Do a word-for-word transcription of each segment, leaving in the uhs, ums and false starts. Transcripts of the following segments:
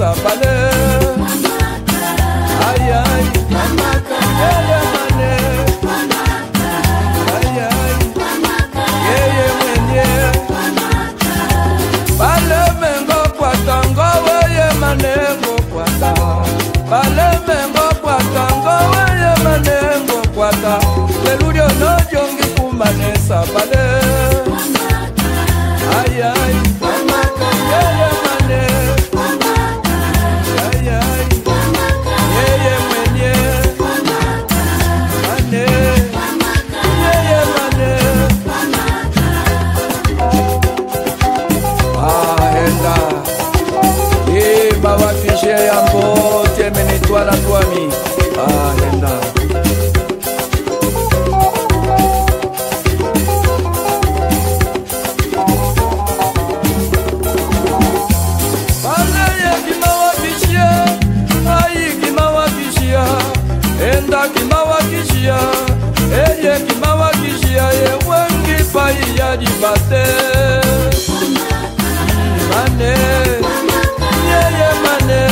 sabale. Ay ay, yeye mane. Ay ay, yeye mwenye. Bale mengo kwa tango weye manengo kwa ta. Bale mengo kwa tango weye manengo kwa ta. Leludio no jongi kumane sabale. Ay ay, yeye mane. Ay ay, yeye mwenye. Mane, yeye mane. Ah, enda. Eh, bawa kishe yambo, temene twala twami. Ah, enda. Enda kimawakishia, eye kimawakishia, ye wengi pai ya dibate. Mane, yeye mane.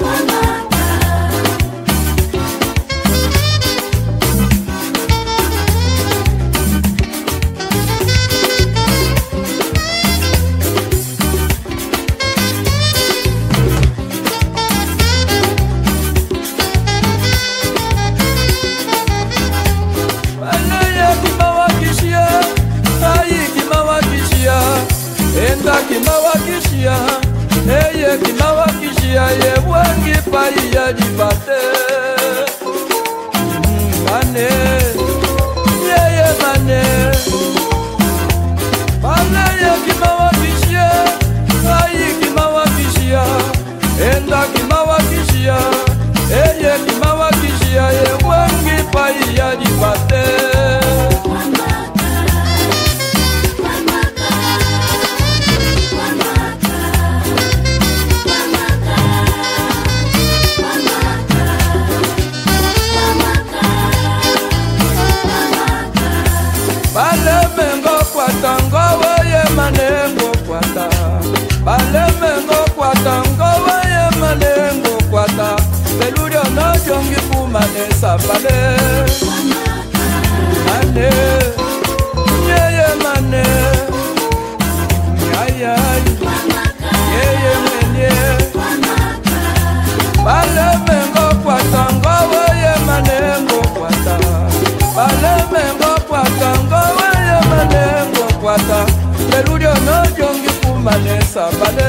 Enda kimawakishia, eye kimawakishia, ye wengi pai ya dibate. Mane, yeye mane. Mane ye kimawakishia, ayi kimawakishia. Enda kimawakishia, eye kimawakishia, ye wengi pai ya dibate. Bale mengo kwa tango weye manengo kwa ta. Bale mengo kwa tango weye manengo kwa ta. Beludio no jongi kumane sabale. Mane, yeye mane. Ay ay, yeye mwenye. Bale mengo kwa tango weye manengo kwa ta. Bale mengo kwa tango weye manengo kwa ta. Beludio no jongi kumane sabale.